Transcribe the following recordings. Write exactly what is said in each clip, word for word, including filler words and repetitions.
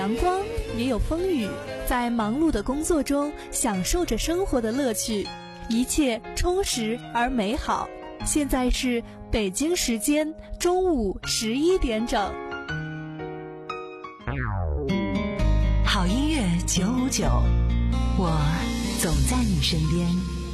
阳光，也有风雨，在忙碌的工作中享受着生活的乐趣，一切充实而美好。现在是北京时间中午十一点整。 好音乐九五九，我总在你身边。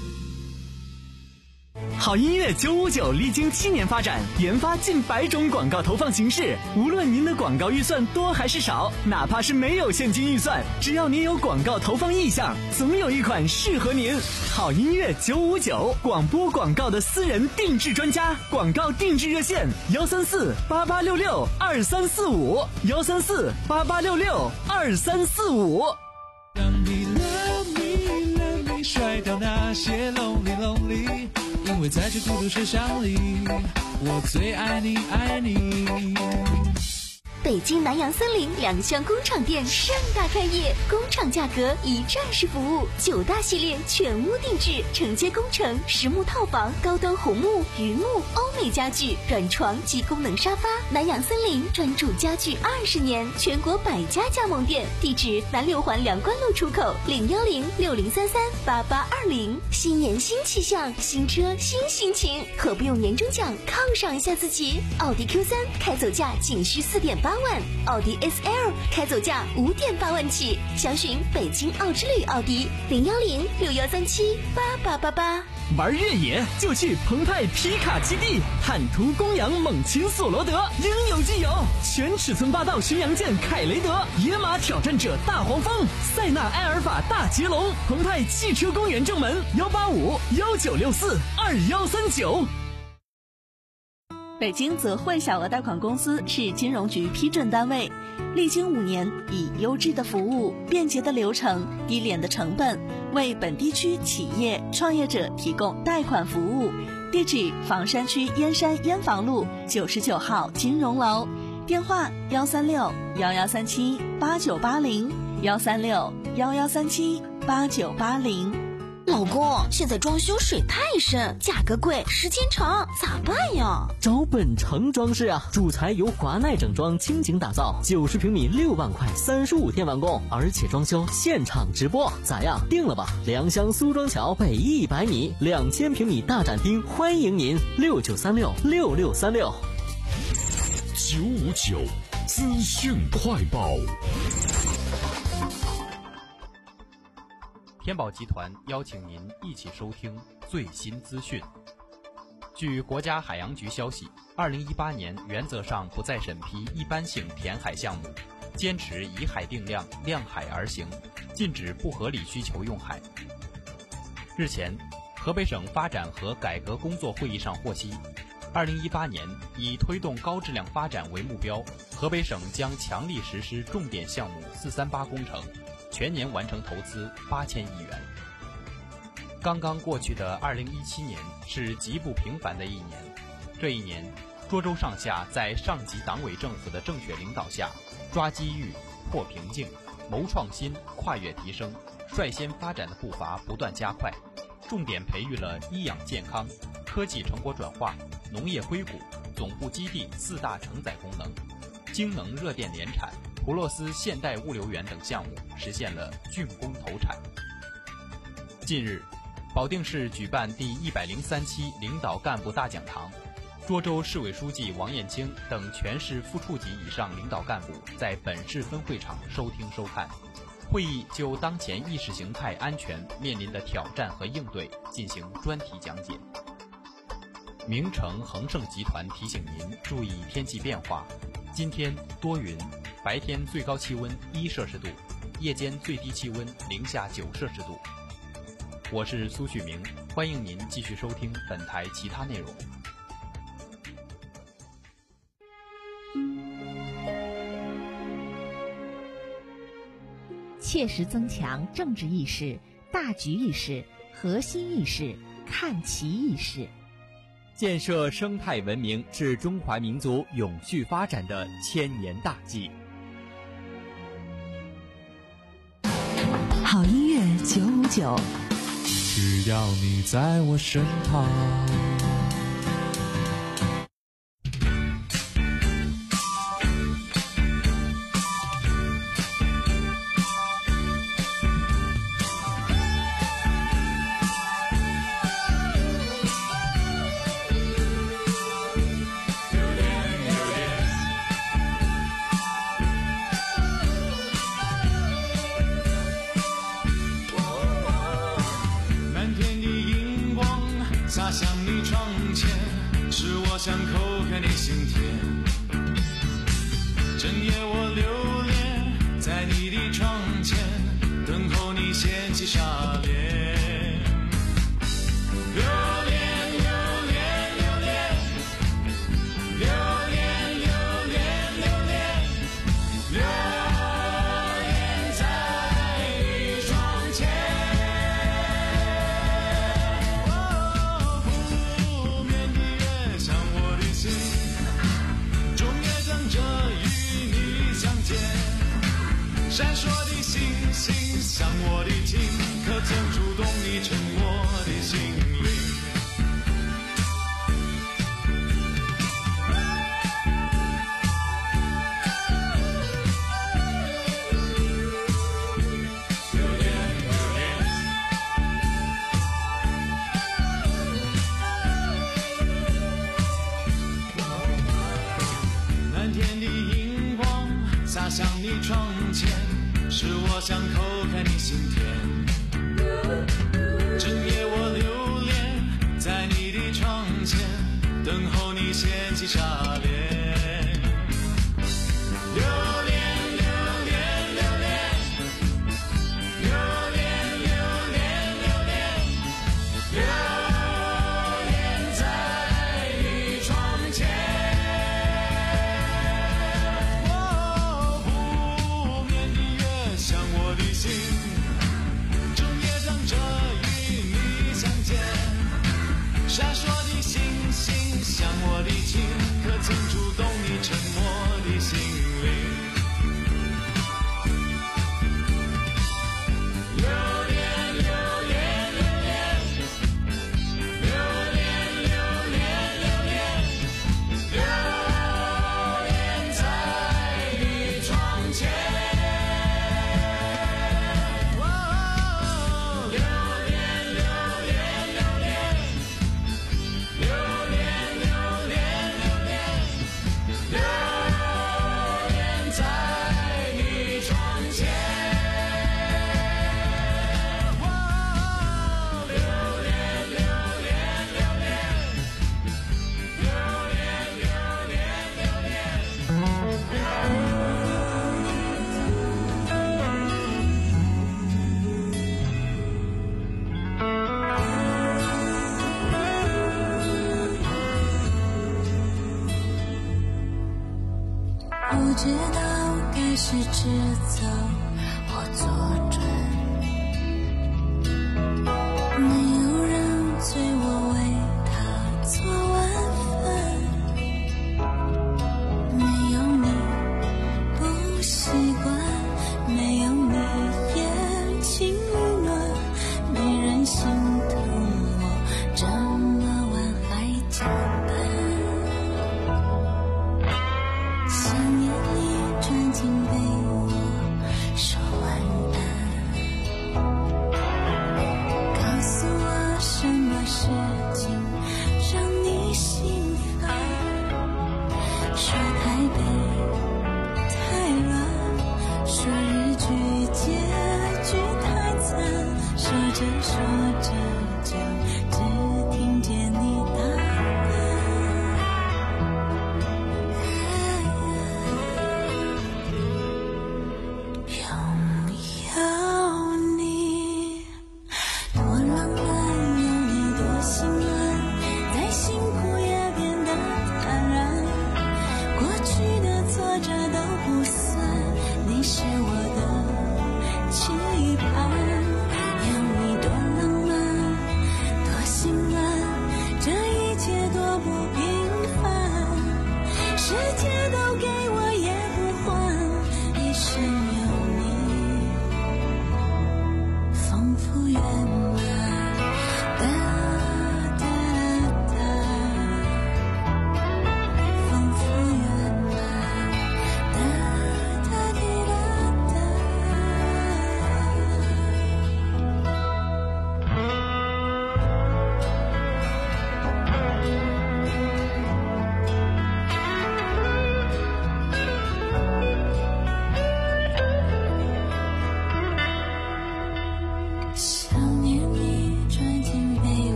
好音乐九五九历经七年发展，研发近百种广告投放形式。无论您的广告预算多还是少，哪怕是没有现金预算，只要您有广告投放意向，总有一款适合您。好音乐九五九，广播广告的私人定制专家，广告定制热线：幺三四八八六六二三四五，幺三四八八六六二三四五。 让你 love me love me， 甩掉那些 lonely lonely。因为在这孤独世上里，我最爱你爱你。 北京南阳森林两厢工厂店盛大开业，工厂价格一站式服务，九大系列全屋定制，承接工程、实木套房、高端红木、榆木、欧美家具、软床及功能沙发。南阳森林专注家具二十年，全国百家加盟店，地址南六环梁关路出口零幺零六零三三八八二零。新年新气象，新车新心情，何不用年终奖犒赏一下自己？奥迪 Q 三 开走价仅需四点八万，奥迪 S L 开走价五点八万起，详询北京奥之旅奥迪零幺零六幺三七八八八八。 玩越野就去澎湃皮卡基地，坦途公羊猛禽索罗德，应有尽有。全尺寸霸道巡洋舰凯雷德，野马挑战者大黄蜂，塞纳埃尔法大捷龙。澎湃汽车公园正门幺八五幺九六四二幺三九。 北京泽汇小额贷款公司是金融局批准单位，历经五年，以优质的服务、便捷的流程、低廉的成本，为本地区企业创业者提供贷款服务。地址：房山区燕山燕房路九十九号金融楼，电话：幺三六幺幺三七八九八零，幺三六幺幺三七八九八零。 老公，现在装修水太深，价格贵，时间长，咋办呀？ 找本城装饰啊，主材由华奈整装倾情打造，九十平米六万块，三十五天完工，而且装修现场直播，咋样？定了吧？良乡苏庄桥北一百米，两千平米大展厅，欢迎您，六九三六六六三六。 九五九资讯快报。 天宝集团邀请您一起收听最新资讯。据国家海洋局消息，二零一八年原则上不再审批一般性填海项目，坚持以海定量，量海而行，禁止不合理需求用海。日前，河北省发展和改革工作会议上获悉，二零一八年以推动高质量发展为目标，河北省将强力实施重点项目四三八工程，全年完成投资八千亿元。刚刚过去的二零一七年是极不平凡的一年，这一年，涿州上下在上级党委政府的正确领导下，抓机遇、破瓶颈、谋创新、跨越提升，率先发展的步伐不断加快，重点培育了医养健康、科技成果转化、农业硅谷、总部基地四大承载功能，京能热电联产、普洛斯现代物流园等项目实现了竣工投产。近日，保定市举办第一百零三期领导干部大讲堂，涿州市委书记王艳清等全市副处级以上领导干部在本市分会场收听收看。会议就当前意识形态安全面临的挑战和应对进行专题讲解。名城恒盛集团提醒您注意天气变化，今天多云，白天最高气温一摄氏度，夜间最低气温零下九摄氏度。我是苏旭明，欢迎您继续收听本台其他内容。 切实增强政治意识、大局意识、核心意识、看齐意识， 建设生态文明是中华民族永续发展的千年大计。 好音乐九五九， 只要你在我身旁。 我想抠开你心田，整夜我流连在你的窗前，等候你掀起纱帘。留恋留恋留恋留恋留恋留恋留恋在你窗前。哦，不眠的月像我的心，终夜等着与你相见。闪烁的星星像我的情，可曾触动你沉默的心灵？蓝天的荧光洒向你窗前，是我想抠开你心田。整夜我流连在你的窗前，等候你掀起纱帘。留恋留恋留恋留恋留恋留恋留恋在你窗前。哦，不眠的月像我的心，整夜等着与你相见。闪烁的星星像我的情，可曾触动你沉默的心灵？留恋留恋留恋留恋留恋留恋留恋在你窗前。哦，留恋留恋留恋留恋留恋留恋留恋在你窗前。哦，留恋留恋留恋留恋留恋留恋。 不知道该是直走或左转，没有人催我为他做晚饭，没有你不习惯，没有你也情意暖，没人心疼我这么晚还加班。想念你钻进被窝说晚安。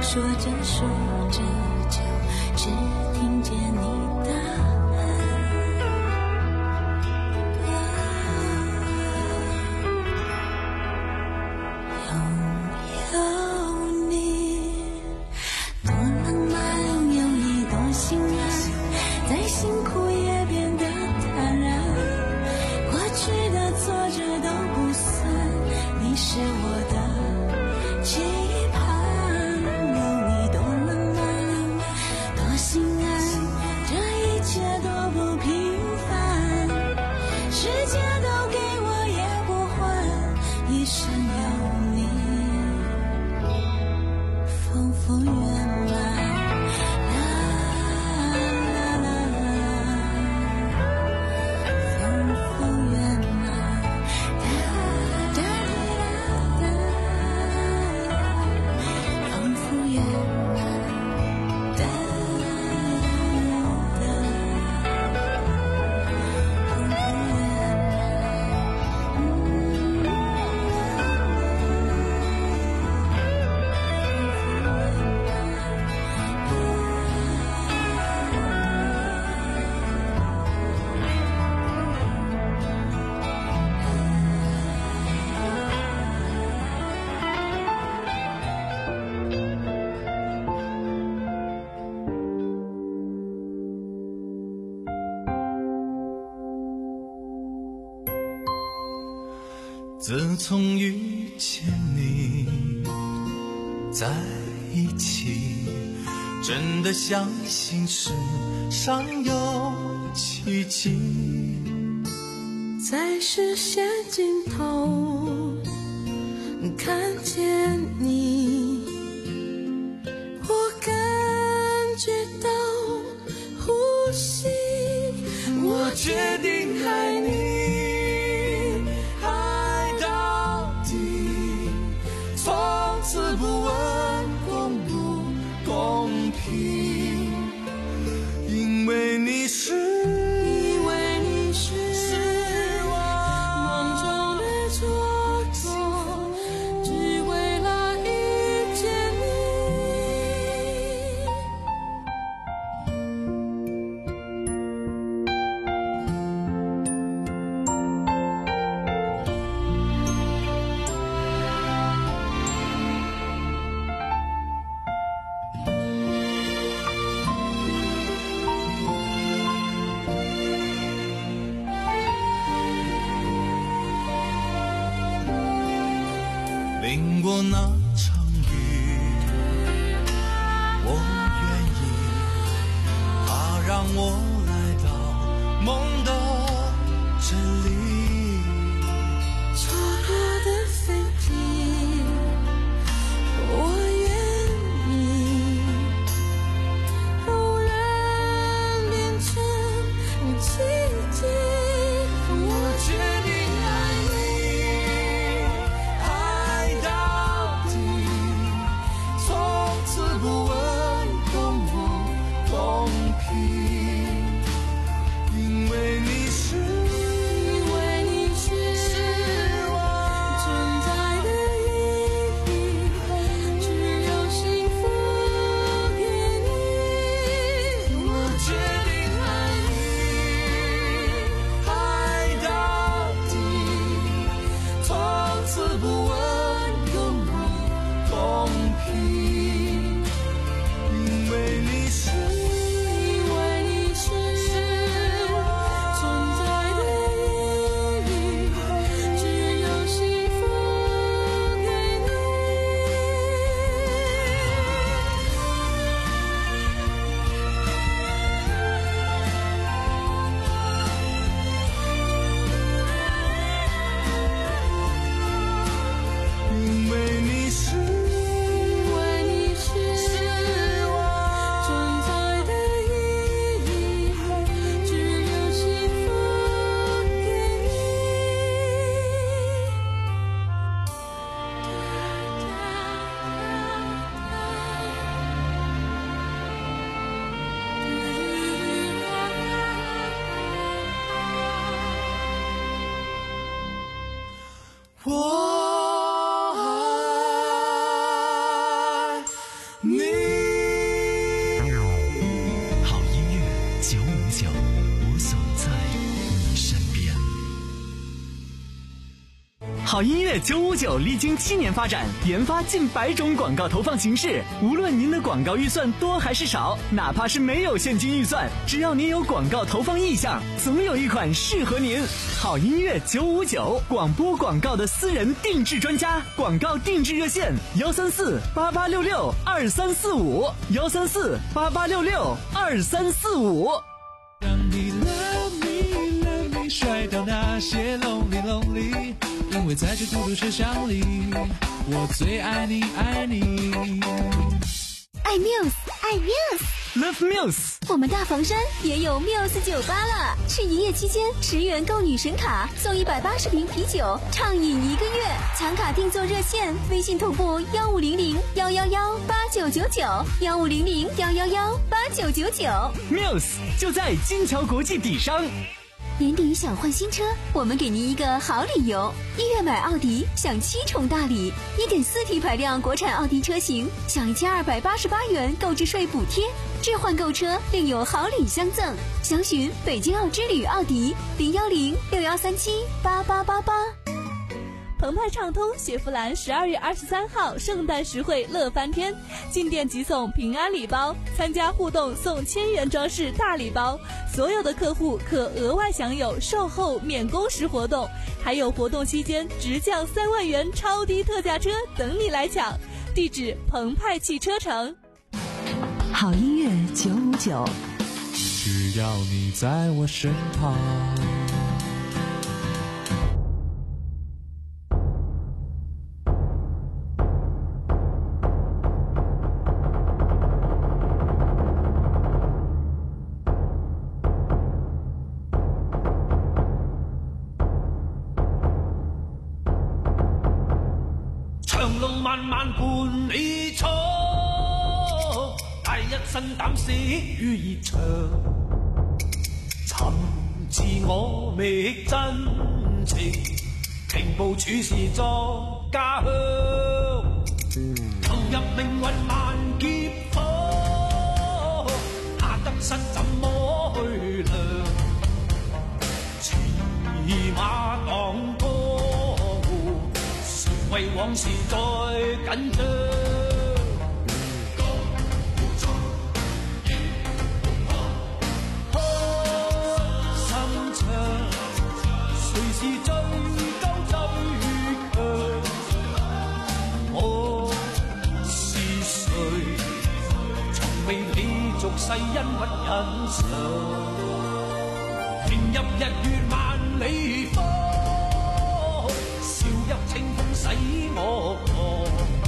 说着说着就只听见你答案。拥有你多浪漫，有你多心安，再辛苦也变得坦然。过去的挫折都不算，你是我的期盼。有你多浪漫，多心安，这一切都不平凡。世界都给我也不换，一生有你丰富圆满。 自从遇见你在一起，真的相信世上有奇迹。 在视线尽头看见你，我感觉到呼吸， 我决定爱你，不问公不公平，因为你是， 因为你是我梦中的蹉跎，只为了遇见淋过那场雨，我愿意，它让我来到梦的这里。 错过的飞机，我愿意，偶然变成奇迹。 我决定爱你，爱到底，从此不问公不公平，因为你是， 因为你是我存在的意义，只有幸福给你。 我决定爱你，爱到底，从此不问公不公平，因为你是， 因为你是存在的意义，只有幸福给你。 因为你是， 因为你。 好音乐九五九，我总在你身边。 好音乐九五九历经七年发展，研发近百种广告投放形式。无论您的广告预算多还是少，哪怕是没有现金预算，只要您有广告投放意向，总有一款适合您。好音乐九五九，广播广告的私人定制专家，广告定制热线：幺三四八八六六二三四五，幺三四八八六六二三四五。 让你 love me love me， 甩掉那些 lonely lonely。因为在这孤独车厢里，我最爱你，爱你。 爱 Muse， 爱 Muse，Love Muse。 我们大房山也有 Muse 酒吧了，是营业期间十元购女神卡，送一百八十瓶啤酒，畅饮一个月。抢卡订座热线：微信同步幺五零零幺幺幺八九九九，幺五零零幺幺幺八九九九。 Muse 就在金桥国际底商。 年底想换新车，我们给您一个好理由。一月买奥迪享七重大礼， 一点四 T 排量国产奥迪车型享一千二百八十八元购置税补贴，置换购车另有好礼相赠。详询北京奥之旅奥迪零幺零六幺三七八八八八。 澎湃畅通雪佛兰十二月二十三号圣诞实惠乐翻天，进店即送平安礼包，参加互动送千元装饰大礼包，所有的客户可额外享有售后免工时活动，还有活动期间直降三万元超低特价车等你来抢。地址：澎湃汽车城。 好音乐九五九， 只要你在我身旁。 長路漫漫伴你闖，帶一身膽識與熱腸，尋自我覓真情，平步處事作家鄉，投入命運萬劫火，那得失怎麼去量？騎馬當歌。為往事再緊張，開心唱，誰是最高最強？我是誰？從未被俗世恩屈欣賞，迎入日月萬里方。入清風使我狂，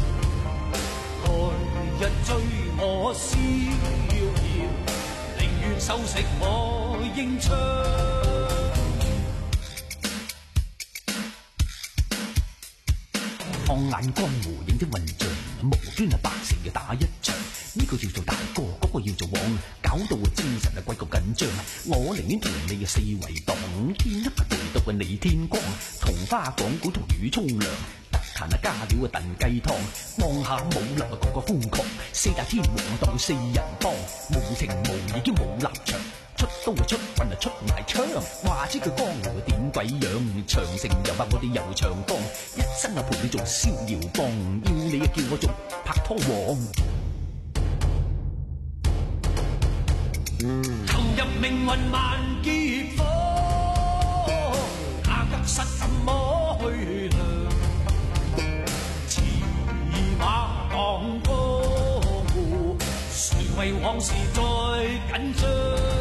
來日追我逍遙，寧願收拾我英槍。放眼江湖影的混帳，無端啊百成要打一場，呢、這個叫做大哥，嗰、那個要做王，搞到我精神啊鬼咁緊張。我寧願同你嘅四圍蕩，天一陪到啊你天光，同花講古同魚沖涼，得閒啊加料啊燉雞湯，望下武林啊個個瘋狂，四大天王當四人幫，無情無義已經冇立場。出刀啊出棍啊出埋槍，話知佢江湖點鬼樣？長城又話我哋遊長江，一生啊陪你做逍遙幫，要你啊叫我做拍拖王。投入命運萬劫火，那得失怎麼去量？騎馬當江湖，誰為往事再緊張？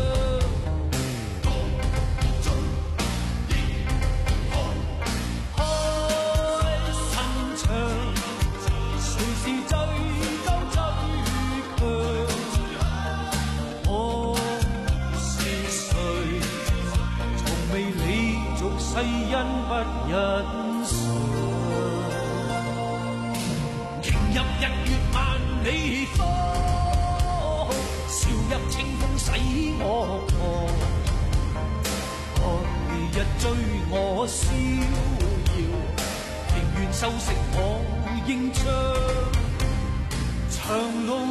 世恩不欣賞，迎入日月萬里方，笑入清風使我狂，來日追我逍遙，寧願收拾我英槍，長路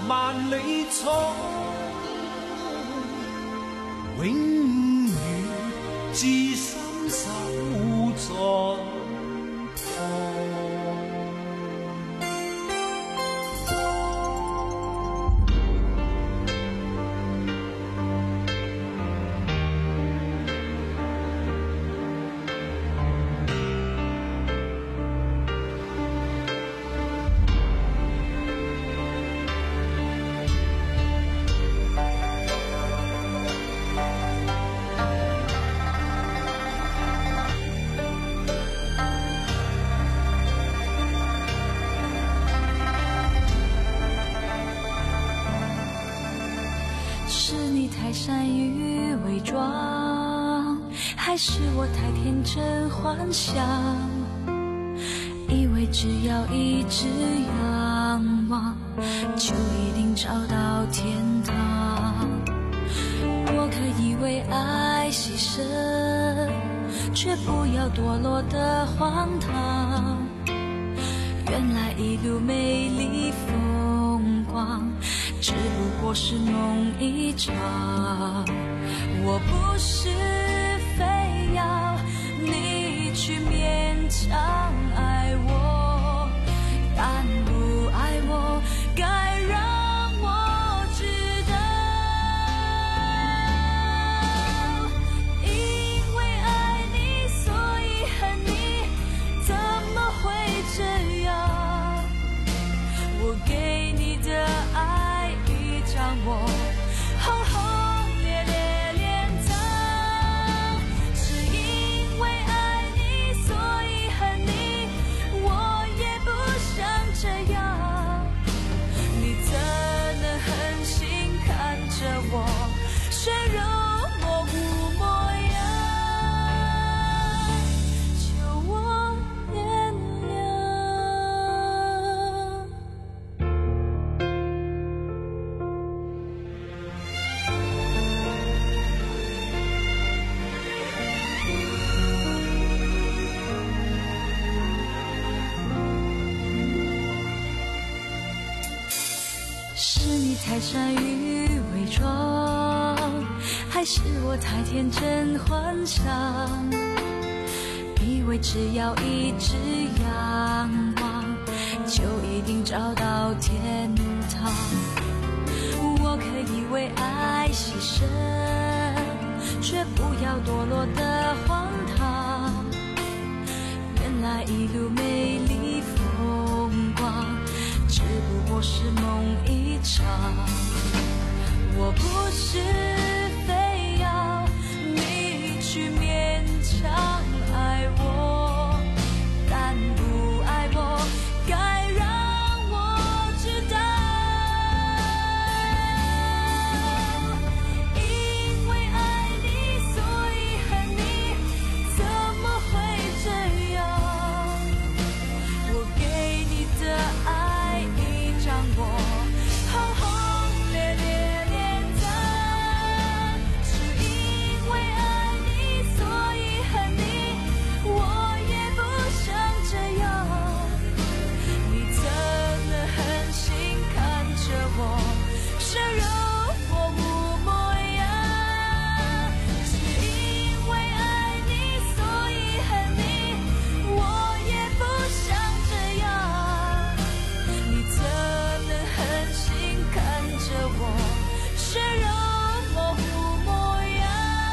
萬里衝，永遠至深守在太善于伪装，还是我太天真幻想，以为只要一直仰望，就一定找到天堂。我可以为爱牺牲，却不要堕落的荒唐。原来一路美丽风光，只不过是梦一场。我不是非要你去勉强爱我，但不爱我该让我知道。因为爱你所以恨你，怎么会这样？我给你的爱已将我轰轰烈烈敛藏，是因为爱你所以恨你，我也不想这样。你怎能狠心看着我血肉模糊模样，求我原是你太善于伪装，还是我太天真幻想，以为只要一直仰望，就一定找到天堂。我可以为爱牺牲，却不要堕落的荒唐。原来一路美丽风光，只不过是梦一场。我不是非要你去勉强爱我，但不爱我该让我知道。因为爱你所以恨你，怎么会这样？我给你的爱已将我轰轰烈烈敛藏，是因为爱你所以恨你，我也不想这样。你怎能狠心看着我血肉模糊模样？是因为爱你所以恨你，我也不想这样。你怎能狠心看着我血肉模糊模样？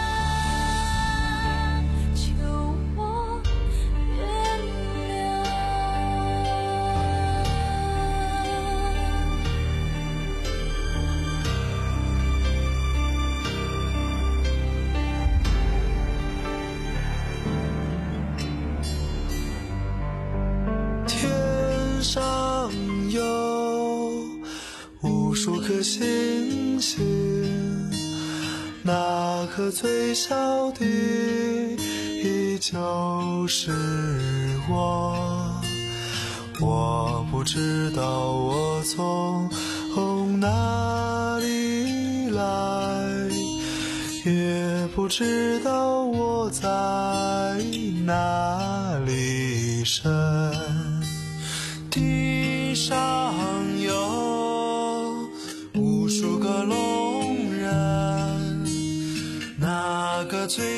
求我原谅。 天上有无数颗星星，那颗最小的依旧是我。我不知道我从哪里来，也不知道我在哪里生。地上有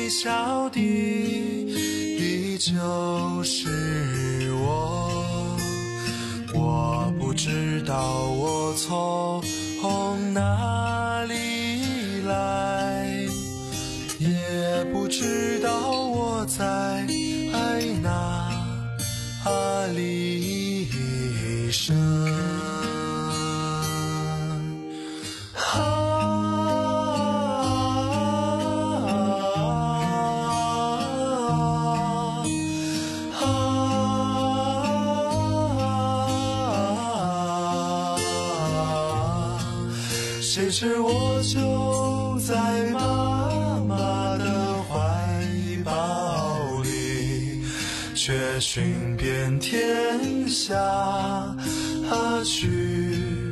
微笑的依旧是我，我不知道我从哪里来，也不知道我在哪里生。谁知我就在妈妈的怀抱里，却寻遍天下去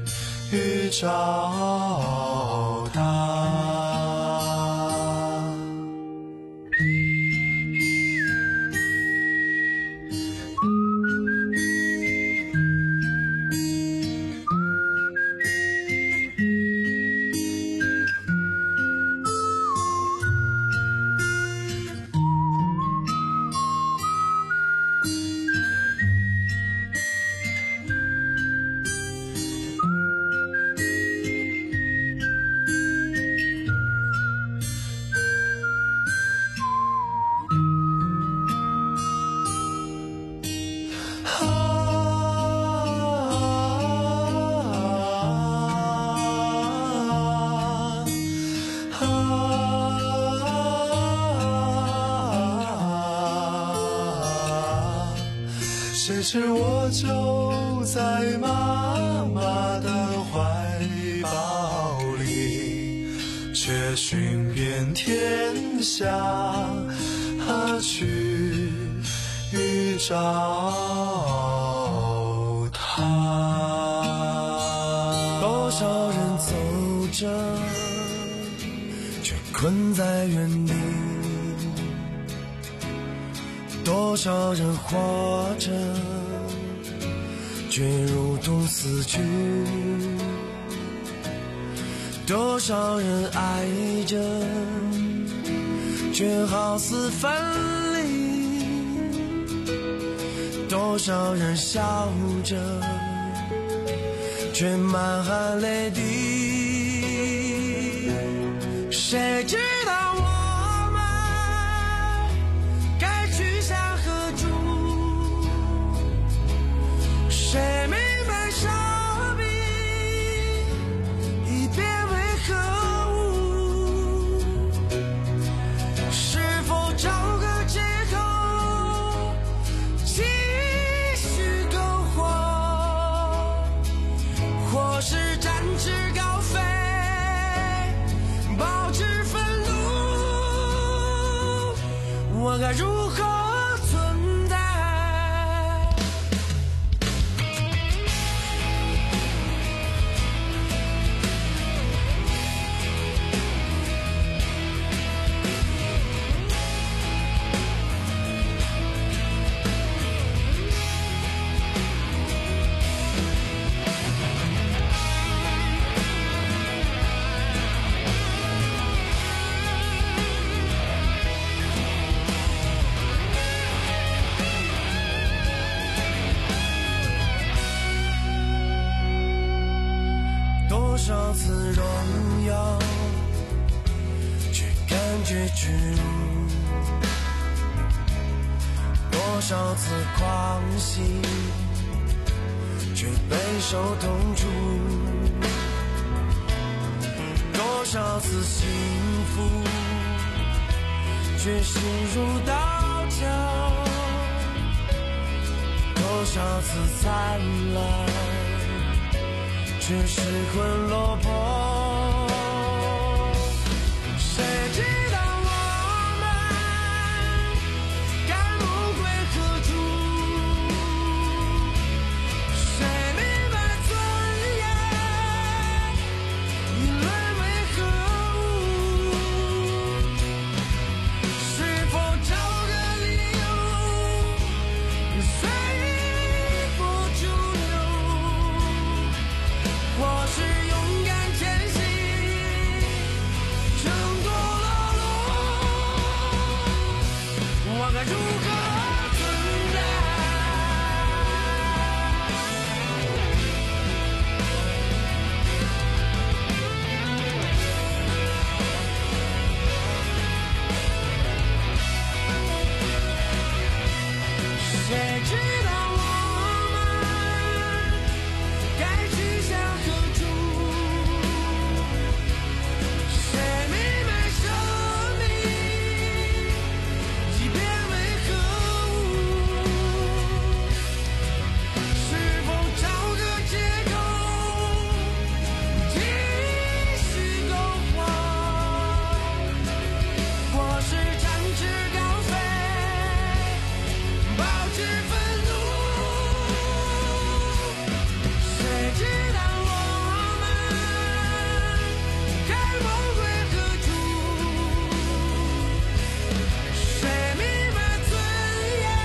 找她。谁知我就在妈妈的怀抱里，却寻遍天下去找她。多少人走着，却困在原地，多少人活着，却如同死去，多少人爱着，却好似分离，多少人笑着，却满含泪滴。谁知道我们该去向何处？谁明白生命已变为何物？是否找个借口继续苟活，或是展翅高飞，保持愤怒？我该如何存在？多少次荣耀，却感觉屈辱；多少次狂喜，却备受痛楚；多少次幸福，却心如刀绞；多少次灿烂，却失魂落魄。谁知道我们该梦归何处？谁明白尊严已沦为何物？是否找个理由随波逐流？或是勇敢前行，挣脱牢笼？ 如何存在？谁知道我们该去向何处？谁明白生命即便为何物？是否找个借口继续苟活，或是展翅高飞，保持愤怒？谁知道我们该梦归何处？谁明白尊严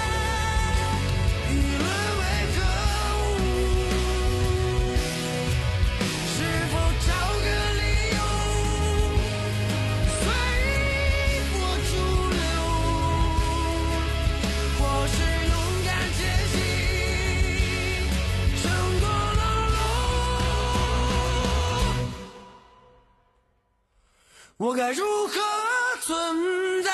已沦为何物？是否找个理由随波逐流，或是勇敢前行，胜过牢笼？我该如何存在？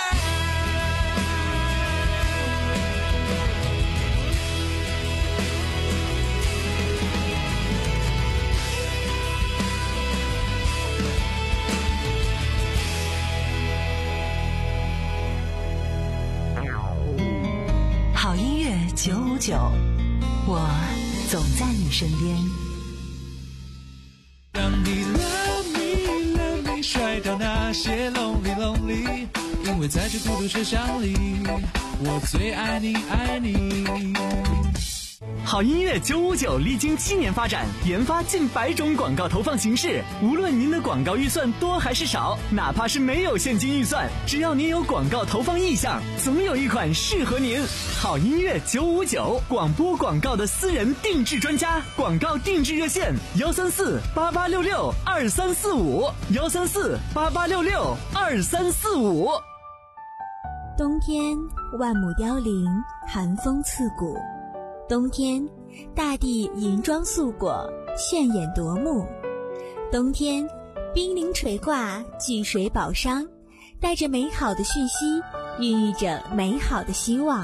好音乐九五九，我总在你身边。 让你 love me love me 甩掉那些 lonely lonely， 因为在这孤独车厢里，我最爱你爱你。 好音乐九五九历经七年发展，研发近百种广告投放形式。无论您的广告预算多还是少，哪怕是没有现金预算，只要您有广告投放意向，总有一款适合您。好音乐九五九，广播广告的私人定制专家，广告定制热线：幺三四八八六六二三四五，幺三四八八六六二三四五。 冬天万木凋零，寒风刺骨。冬天，大地银装素裹，炫眼夺目。冬天，冰凌垂挂，聚水宝商，带着美好的讯息，孕育着美好的希望。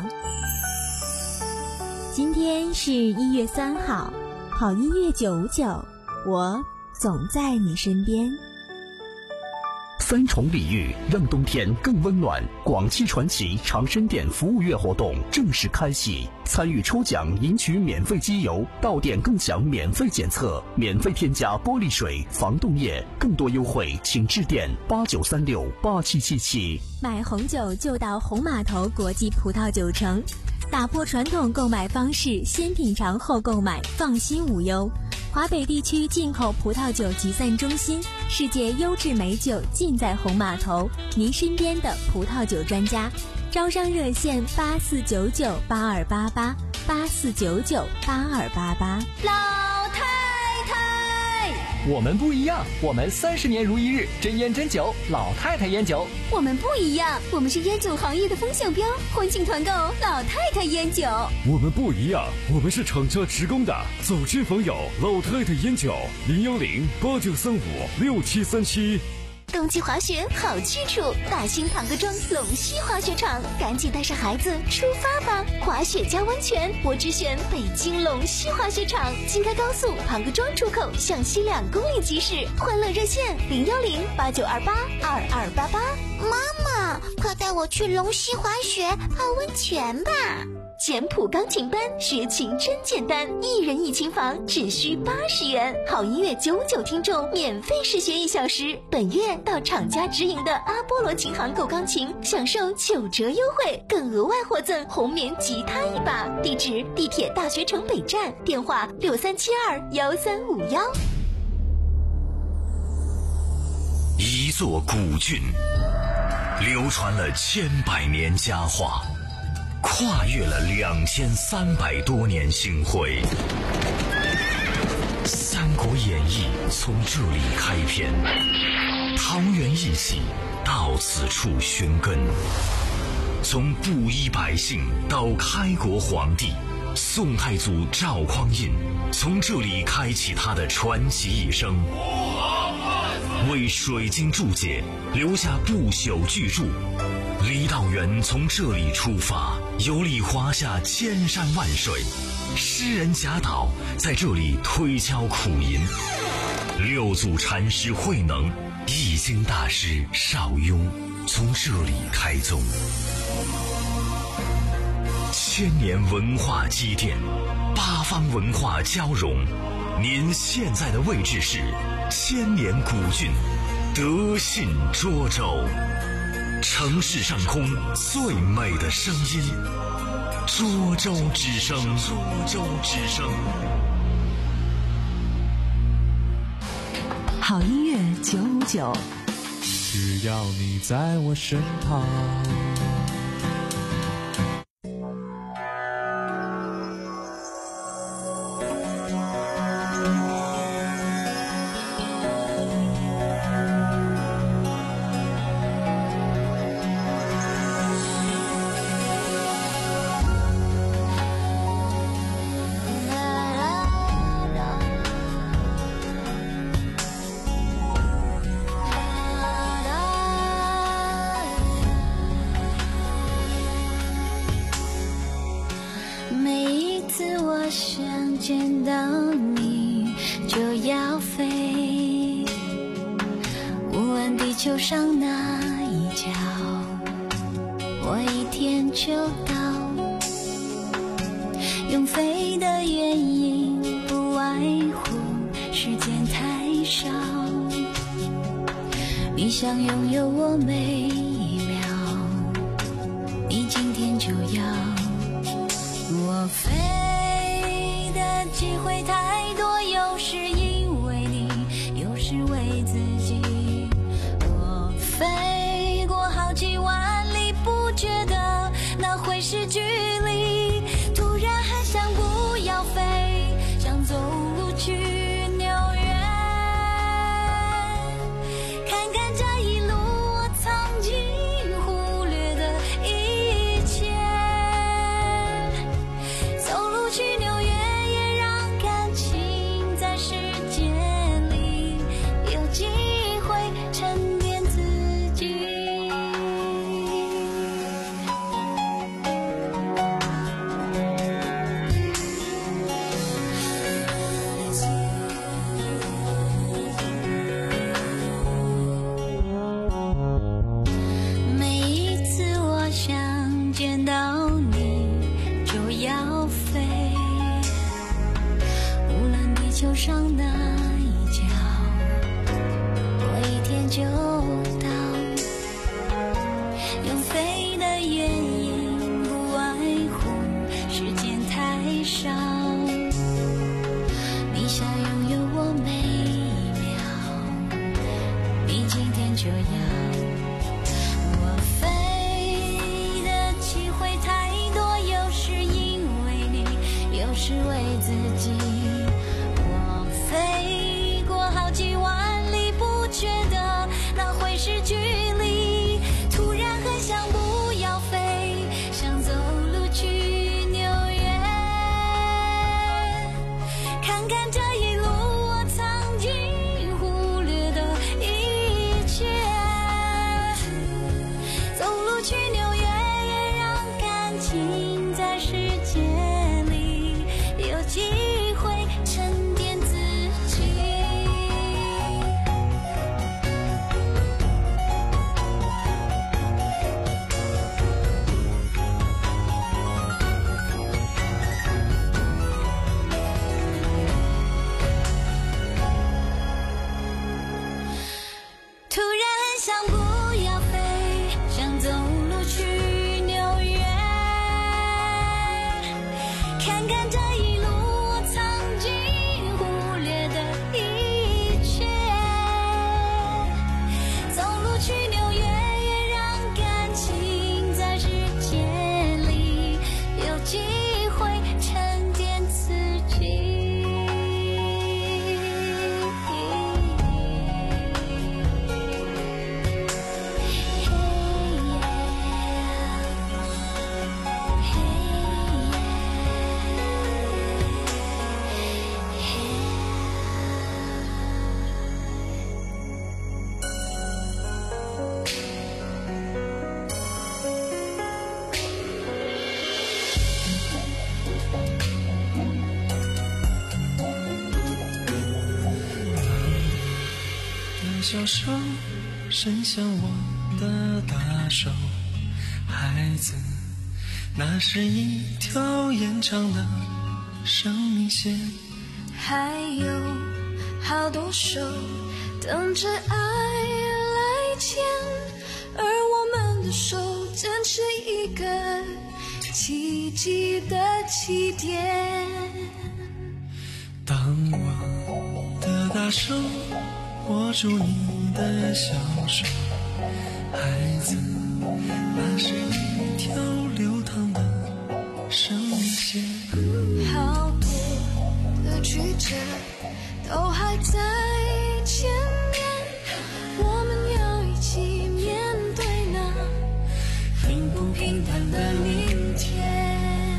今天是一月三号，好音乐九五九，我总在你身边。 三重礼遇，让冬天更温暖。广汽传祺长生店服务月活动正式开启，参与抽奖赢取免费机油，到店更享免费检测，免费添加玻璃水、防冻液。更多优惠请致电八九三六八七七七。 买红酒就到红码头国际葡萄酒城，打破传统购买方式，先品尝后购买，放心无忧。华北地区进口葡萄酒集散中心，世界优质美酒尽在红码头，您身边的葡萄酒专家。招商热线八四九九八二八八八四九九八二八八。 老太太， 我们不一样，我们三十年如一日，真烟真酒，老太太烟酒。 我们不一样，我们是烟酒行业的风向标，欢庆团购老太太烟酒。 我们不一样，我们是厂家职工的，走亲访友，老太太烟酒，零幺零八九三五六七三七。 冬季滑雪好去处，大兴庞各庄龙溪滑雪场，赶紧带上孩子出发吧！滑雪加温泉，我只选北京龙溪滑雪场，京开高速庞各庄出口向西两公里即驶。欢乐热线零幺零八九二八二二八八。 妈妈，快带我去龙溪滑雪泡温泉吧！ 简谱钢琴班，学琴真简单，一人一琴房，只需八十元。好音乐九五九听众免费试学一小时。本月到厂家直营的阿波罗琴行购钢琴，享受九折优惠，更额外获赠红棉吉他一把。地址：地铁大学城北站，电话六三七二幺三五幺。 一座古郡，流传了千百年佳话。跨越了两千三百多年星辉，《三国演义》从这里开篇，桃园一喜到此处寻根。 从布衣百姓到开国皇帝，宋太祖赵匡胤从这里开启他的传奇一生，为水晶注解留下不朽巨著。李道元从这里出发，游历华夏千山万水，诗人贾岛在这里推敲苦吟，六祖禅师慧能、易经大师邵雍从这里开宗。千年文化积淀，八方文化交融。您现在的位置是千年古郡德信涿州，城市上空最美的声音，涿州之声。涿州之声。 好音乐九五九， 只要你在我身旁。 见到你就要飞，无论地球上哪一角，我一天就到。用飞的原因不外乎时间太少，你想拥有我每一秒，你今天就要。我飞的机会太多，有时因为你，有时为自己。我飞过好几万里，不觉得那会是距离，突然很想不要飞，想走路去纽约，看看这一路我曾经忽略的一切，走路去纽约也让感情在时间里有机会沉淀自己。每一次我想见到你就要飞，无论地球上哪一角，我一天就到。用飞的原因不外乎时间太少，你想拥有我每一秒，你今天就要。我飞的机会太多，有时因为你，有时为自己。我飞过好几万里，不觉得那会是距离，突然很想不要飞，想走路去纽约，看看这一路我曾经忽略的一切，走路去纽约也让感情在时间里有机会沉淀自己。 小手伸向我的大手，孩子，那是一条延长的生命线， 还有好多手等着爱来牵，而我们的手正是一个奇迹的起点。 当我的大手握住你的小手，孩子，那是一条流淌的生命线， 好多的曲折都还在前面，我们要一起面对那并不平凡的明天。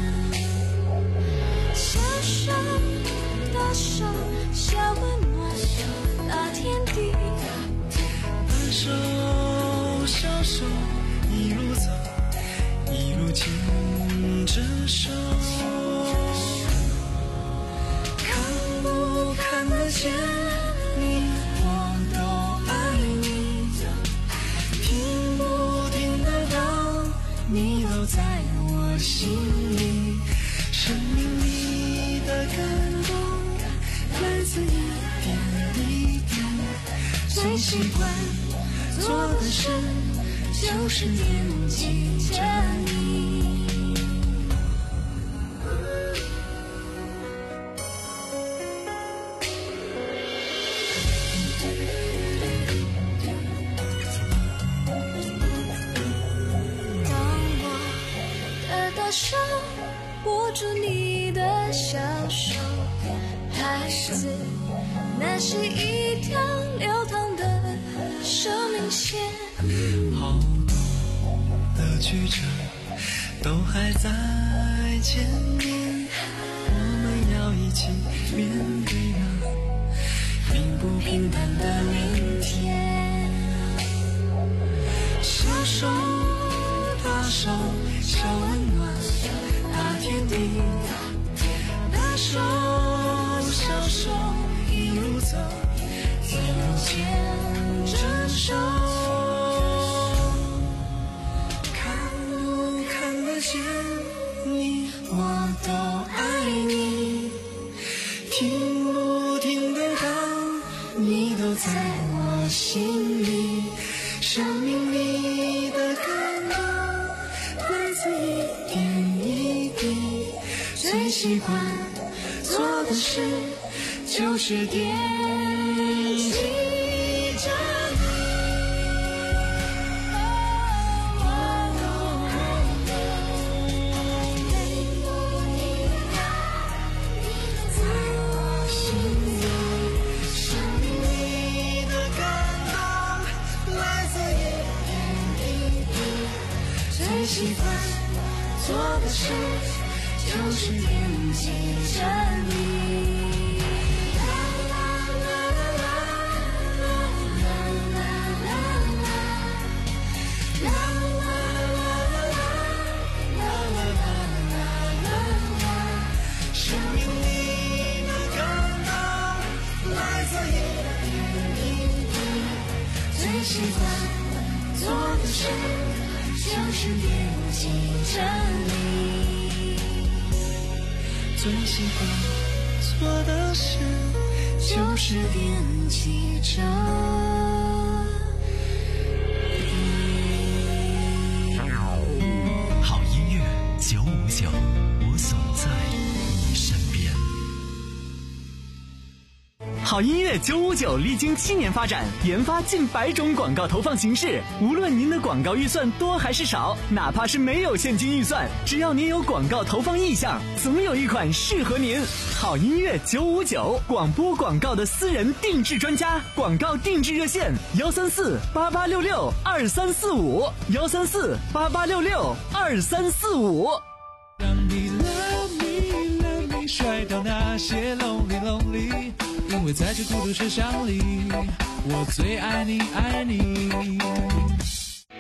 小手大手小温暖大天地， 大手小手一路走，一路牵着手，看不看得见你我都爱你，听不听得到你都在我心里，生命里的感动来自一点一滴，最喜欢做的事就是惦记着你。 当我的大手握住你的小手，孩子，那是一条流淌的生命线， 好多的曲折都还在前面，我们要一起面对那并不平淡的明天。小手大手小温暖大天地，大手小手一路走，一路牵着手，看不看得见你我都爱你，听不听得到你都在我心里，生命里的感动来自一点一滴，最喜欢做的事就是惦记着你。在我心里，生命里的感动来自一点一滴，最喜欢做的事就是惦记着你。生命里的感动来自一点一滴，最喜欢做的事就是惦记着你，最喜欢做的事就是惦记着你。 好音乐九五九，我总在你身边。 好音乐九五九历经七年发展，研发近百种广告投放形式。无论您的广告预算多还是少，哪怕是没有现金预算，只要您有广告投放意向，总有一款适合您。好音乐九五九，广播广告的私人定制专家，广告定制热线：幺三四八八六六二三四五，幺三四八八六六二三四五。 让你 love me love me 甩掉那些 lonely lonely， 因为在这孤独世上里，我最爱你爱你。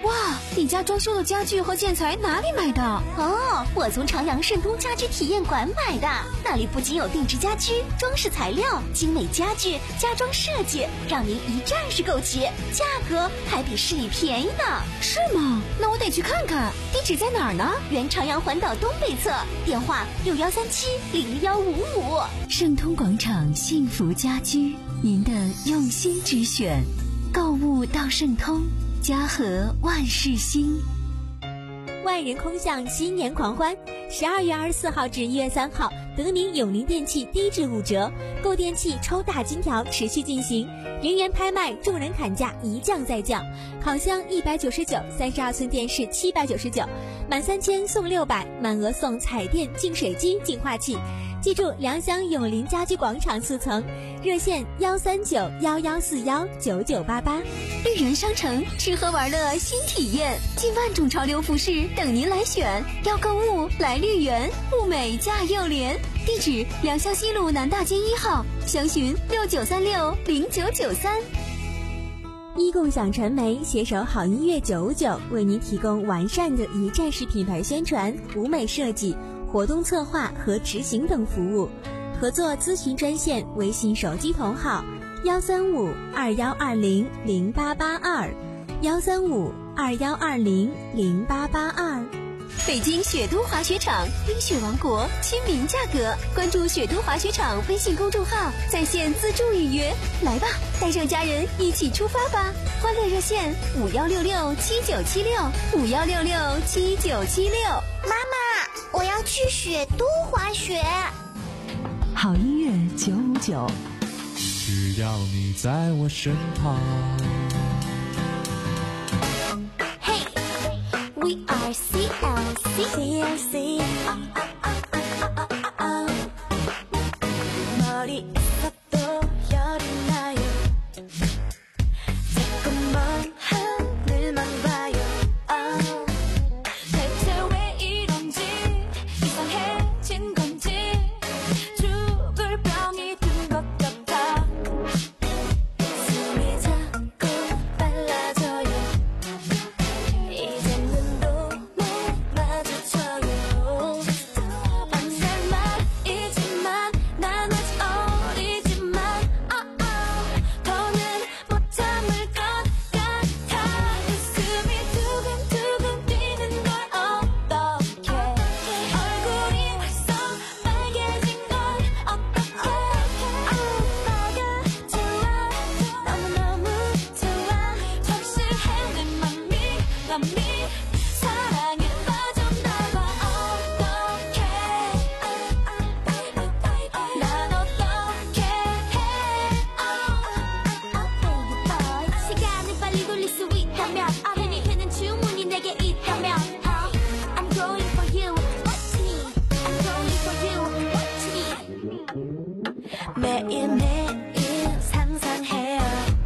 哇，你家装修的家具和建材哪里买的？ 哦，我从朝阳盛通家居体验馆买的，那里不仅有定制家居、装饰材料、精美家具、家装设计，让您一站式购齐，价格还比市里便宜呢。 是吗？那我得去看看。地址在哪儿呢？ 原朝阳环岛东北侧，电话六幺三七零幺五五。 盛通广场幸福家居，您的用心之选，购物到盛通。家和万事兴， 万人空巷新年狂欢，十二月二十四号至一月三号，德宁永宁电器低至五折，购电器抽大金条持续进行，零元拍卖，众人砍价一降再降，烤箱一百九十九，三十二寸电视七百九十九，满三千送六百，满额送彩电净水机净化器。记住，良乡永林家居广场四层，热线幺三九幺幺四幺九九八八。 绿园商城吃喝玩乐新体验，近万种潮流服饰等您来选。要购物来绿园，物美价又廉。地址：良乡西路南大街一号，详询六九三六零九九三。 一共享传媒携手好音乐九五九，为您提供完善的一站式品牌宣传、舞美设计、活动策划和执行等服务。合作咨询专线：微信手机同号幺三五二幺二零零八八二，幺三五二幺二零零八八二。 北京雪都滑雪场，冰雪王国，亲民价格。关注雪都滑雪场微信公众号，在线自助预约。来吧，带上家人一起出发吧！欢乐热线五幺六六七九七六五幺六六七九七六。 妈妈，我要去雪都滑雪。 好音乐九五九， 只要你在我身旁。 We are C L C C L C 머리에서도 열이 나요 자꾸만 하늘만 봐요 oh. 대체 왜 이런지 이상해진 건지 죽을 병이 든 것 같아 숨이 자꾸 빨라져요 매일매일 상상해요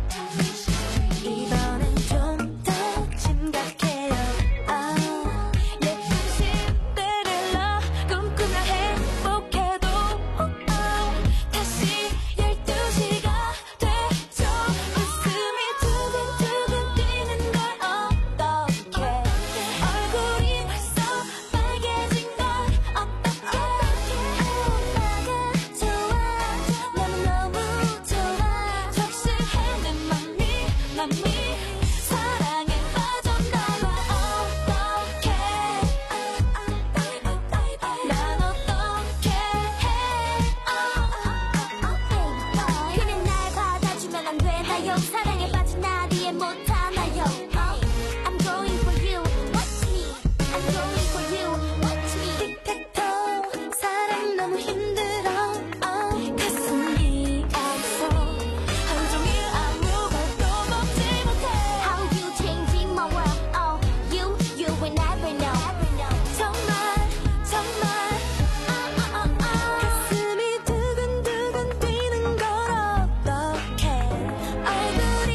이번엔 좀 더 심각해요 oh. 예쁜 신데렐라 꿈꾸며 행복해도 oh. 다시 열두 시가 되죠 웃음이 두근두근 뛰는 걸 어떡해 얼굴이 벌써 빨개진 걸 어떡해 오빠가 좋아 너무너무 좋아 적실해 내 맘이 맘이 사랑에 빠졌나봐 어떡해 난 어떡해 그냥 날 받아주면 안 되나요 사랑에 빠진 나비에 못하나요 I'm going for you watch me I'm going for you watch me 틱택토 사랑 너무 힘들어 어. 가슴이 아파서 하루 종일 아무것도 먹지 못해 How you changing my world oh you you will never know 정말 정말 아, 아, 아, 아. 가슴이 두근두근 뛰는 걸 어떡해 얼굴이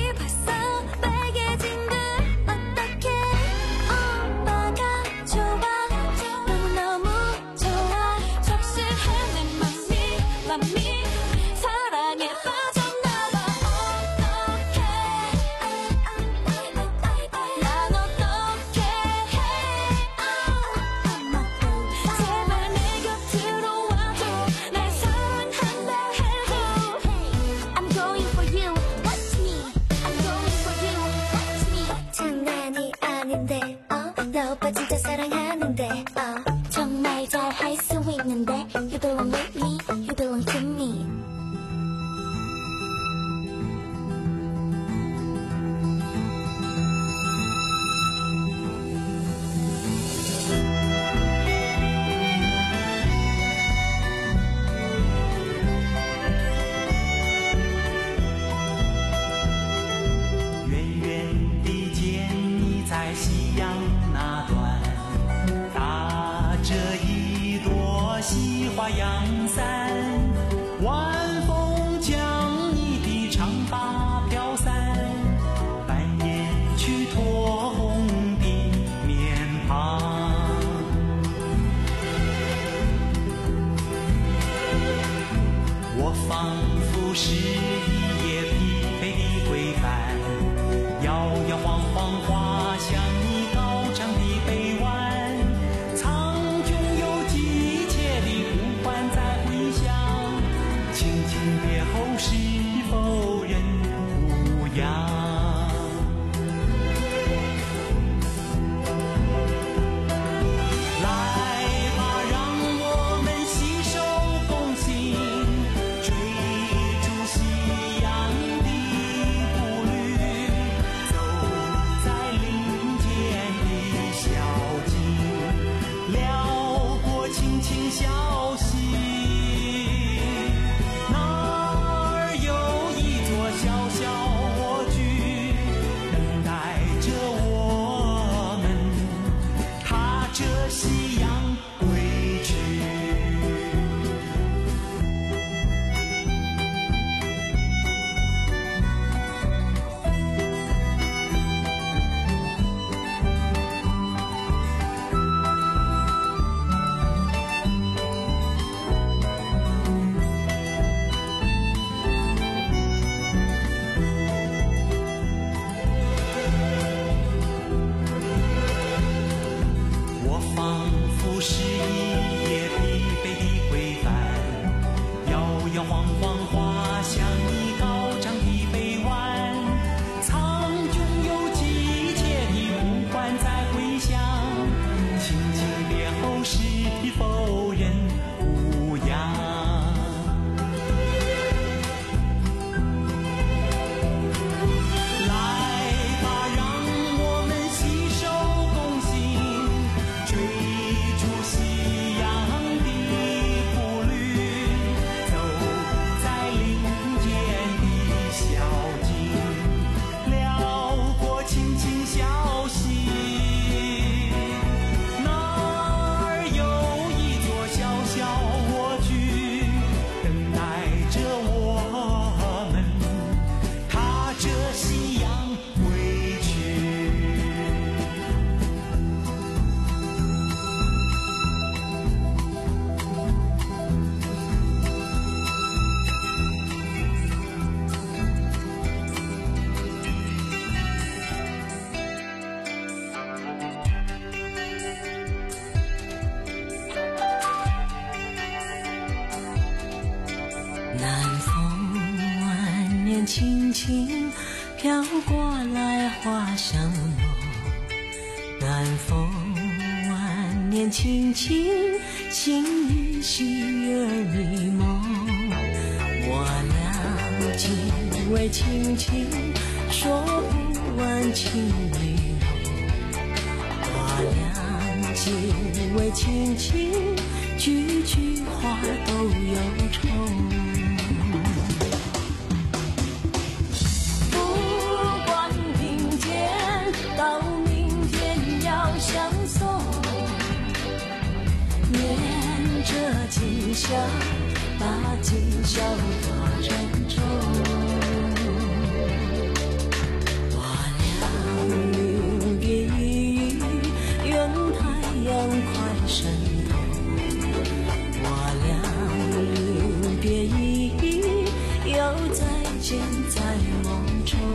浮世一夜疲惫的归帆，摇摇晃晃滑向你高涨的臂弯，苍穹有急切的呼唤在回响，轻轻别后是否人无恙？ 南风万年轻轻飘过来花香浓，南风万年轻轻心语细儿迷蒙，我俩几位轻轻说不完情意浓，我俩几位轻轻句句话都有愁。到明天要相送，念着今宵，把今宵多珍重。我俩临别依依，愿太阳快升东。我俩临别依依，又再见在梦中。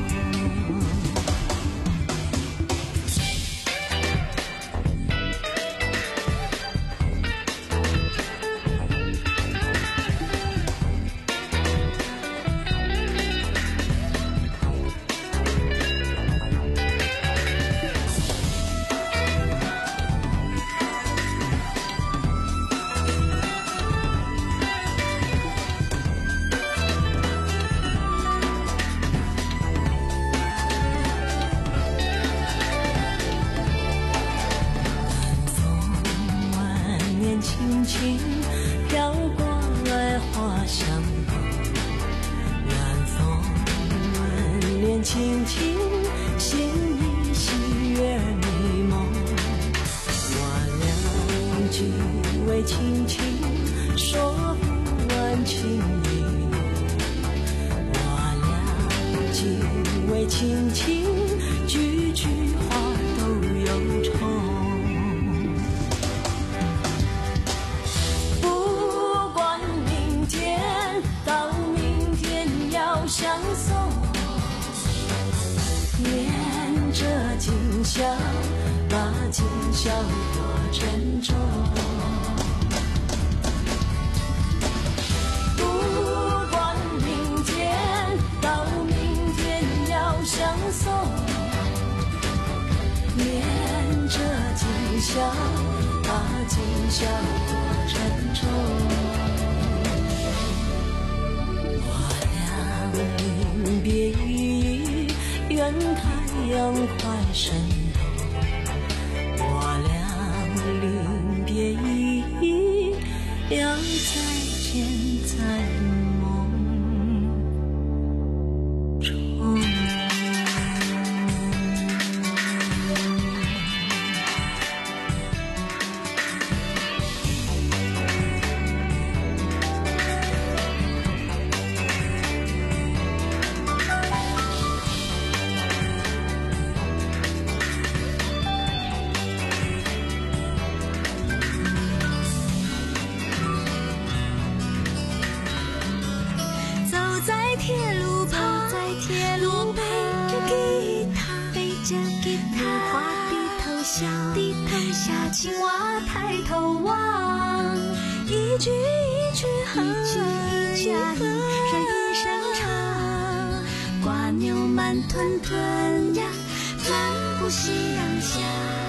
轻轻飘过来花香浓，南风万年轻轻心意细月迷蒙，我俩几位轻轻说不完情意浓，我俩几位轻轻句句话都有愁。到今宵，把今宵多珍重。不管明天到明天要相送，念着今宵，把今宵多珍重。我俩临别依依，愿太阳快升东。我俩临别依依，要再见在梦中。铁路旁，铁路背着吉他，背着吉他，梨花低头笑，低头笑，青蛙抬头望，一句一句和，一句一句和，人一声唱，瓜牛慢吞吞呀，漫步夕阳下。